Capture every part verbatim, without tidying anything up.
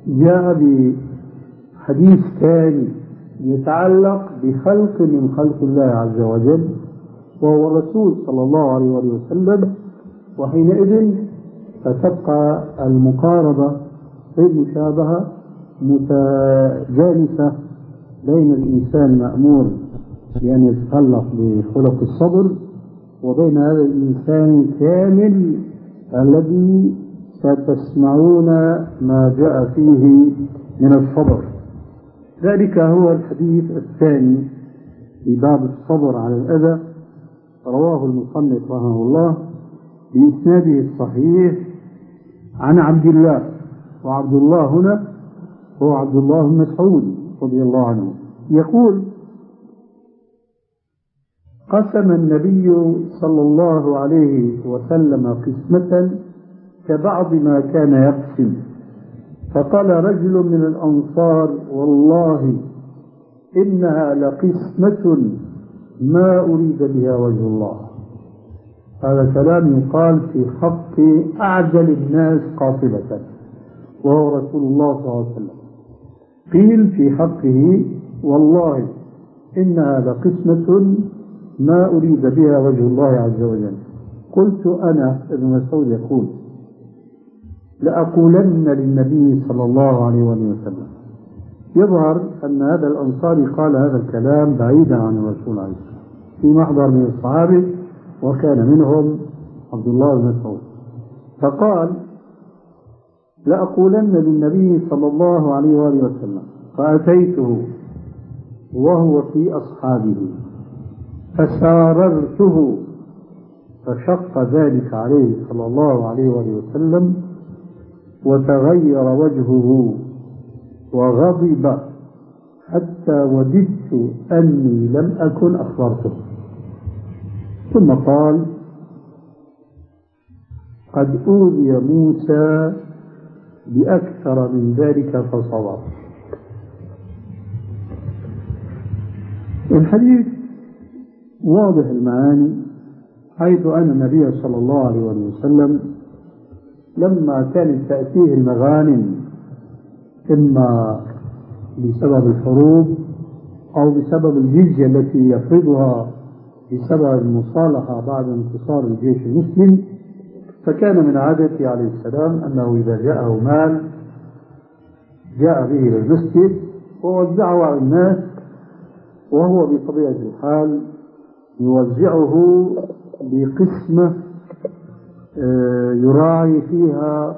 جاء بحديث ثاني يتعلق بخلق من خلق الله عز وجل وهو الرسول صلى الله عليه وسلم، وحينئذ فتبقى المقاربة في المشابهة متجانسة بين الإنسان مأمور بأن يتخلق بخلق الصبر وبين هذا الإنسان الكامل الذي ستسمعون ما جاء فيه من الصبر. ذلك هو الحديث الثاني في باب الصبر على الأذى، رواه المصنف رحمه الله بإسناده الصحيح عن عبد الله، وعبد الله هنا هو عبد الله بن مسعود رضي الله عنه، يقول: قسم النبي صلى الله عليه وسلم قسمة كبعض ما كان يقسم، فقال رجل من الأنصار: والله إنها لقسمة ما أريد بها وجه الله. هذا كلام يقال في حق أعجل الناس قاطبة وهو رسول الله صلى الله عليه وسلم. قيل في حقه: والله إنها لقسمة ما أريد بها وجه الله عز وجل. قلت أنا ابن مسعود يقول: لأقولن للنبي صلى الله عليه وسلم. يظهر أن هذا الأنصاري قال هذا الكلام بعيدا عن الرسول عليه الصلاة والسلام في محضر من الصحابة، وكان منهم عبد الله بن مسعود، فقال: لأقولن للنبي صلى الله عليه وآله وسلم. فأتيته وهو في أصحابه فساررته، فشق ذلك عليه صلى الله عليه وآله وسلم وتغير وجهه وغضب حتى وددت أني لم أكن أخبرته، ثم قال: قد أوذي موسى بأكثر من ذلك فصبر. الحديث واضح المعاني، حيث أن النبي صلى الله عليه وسلم لما كانت تأتيه المغانم إما بسبب الحروب أو بسبب الجزية التي يفرضها بسبب المصالحة بعد انتصار الجيش المسلم، فكان من عادته عليه السلام أنه إذا جاءه مال جاء به إلى المسجد ووزعه على الناس، وهو بطبيعة الحال يوزعه بقسمة يراعي فيها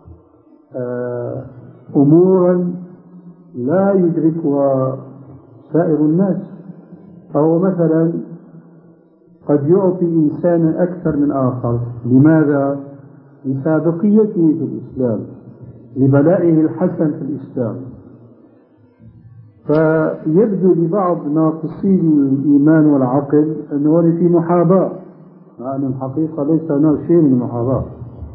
أمورا لا يدركها سائر الناس. فهو مثلا قد يعطي إنسانا أكثر من آخر. لماذا؟ لسابقيته في الإسلام، لبلائه الحسن في الإسلام. فيبدو لبعض ناقصي الإيمان والعقل أنه في محاباة، مع أن الحقيقة ليس هناك شيء من المحاباة.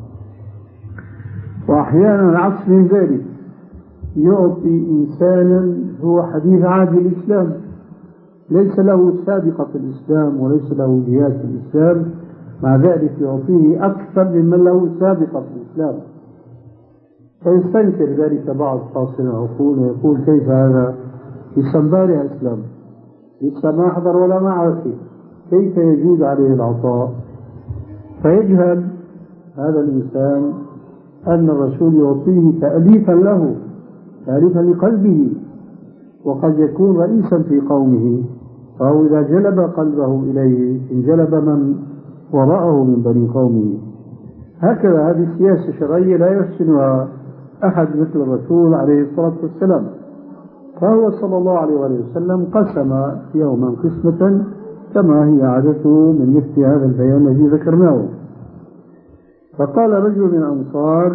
وأحيانا العكس من ذلك، يعطي إنسانا هو حديث عهد الإسلام، ليس له سابقة في الإسلام وليس له جهاد في الإسلام، مع ذلك يعطيه أكثر ممن له سابقة في الإسلام. فيستنكر ذلك بعض قاصر العقول ويقول: كيف هذا؟ يسمى إسلام، لسه ما حضر ولا ما عرف، كيف يجوز عليه العطاء؟ فيجهل هذا الإنسان أن الرسول يعطيه تأليفا له، تأليفا لقلبه، وقد يكون رئيسا في قومه، فهو إذا جلب قلبه إليه انجلب من وراءه من بني قومه. هكذا هذه السياسة الشرعية لا يحسنها أحد مثل الرسول عليه الصلاة والسلام. فهو صلى الله عليه وسلم قسم يوما قسمة كما هي عادته من مثل هذا البيان الذي ذكرناه. فقال رجل من الأنصار: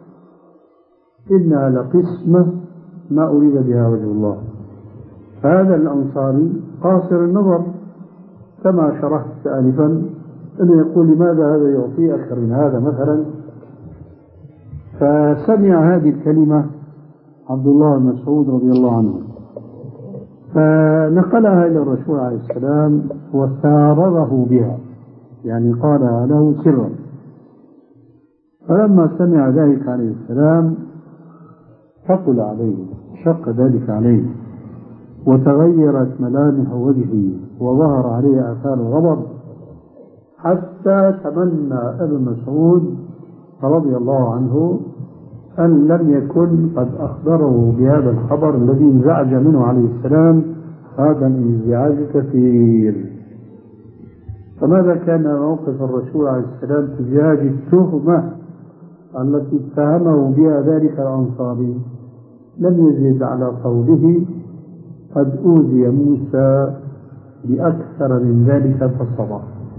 إنها لقسمة ما أريد بها وجه الله. هذا الأنصاري قاصر النظر كما شرحت آنفا، أنه يقول: لماذا هذا يعطي أكثر من هذا مثلا؟ فسمع هذه الكلمة عبد الله بن مسعود رضي الله عنه، فنقلها إلى الرسول عليه السلام وسارره بها، يعني قالها له سرا. فلما سمع ذلك عليه السلام ثقل عليه، شق ذلك عليه، وتغيرت ملامح وجهه وظهر عليه آثار الغضب، حتى تمنى ابن مسعود رضي الله عنه أن لم يكن قد أخبره بهذا الخبر الذي انزعج منه عليه السلام هذا الانزعاج كثير. فماذا كان موقف الرسول عليه السلام تجاه التهمة التي اتهمه بها ذلك الأنصاري؟ لم يزد على قوله قد أوذي موسى بأكثر من ذلك فصبر.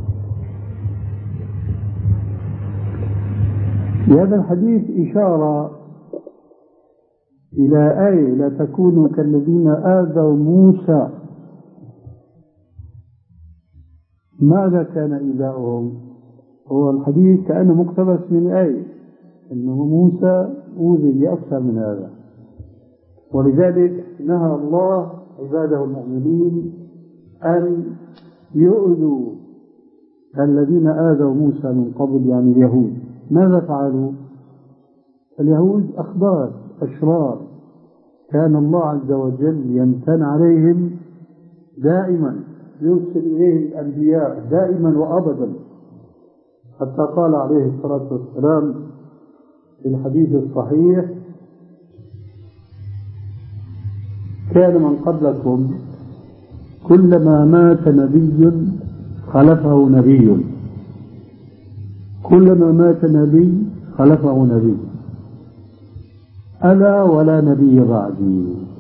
بهذا الحديث إشارة إلى آية لا تكونوا كالذين آذوا موسى. ماذا كان إيذاؤهم؟ هو الحديث كأنه مقتبس من آية أنه موسى أوذي بأكثر من هذا، ولذلك نهى الله عباده المؤمنين أن يؤذوا الذين آذوا موسى من قبل، يعني اليهود. ماذا فعلوا؟ اليهود أخبار أشرار كان الله عز وجل يمتن عليهم دائما، يرسل إليهم الأنبياء دائما وأبدا، حتى قال عليه الصلاة والسلام في الحديث الصحيح كان من قبلكم كلما مات نبي خلفه نبي، كلما مات نبي خلفه نبي، ألا ولا نبي بعدي.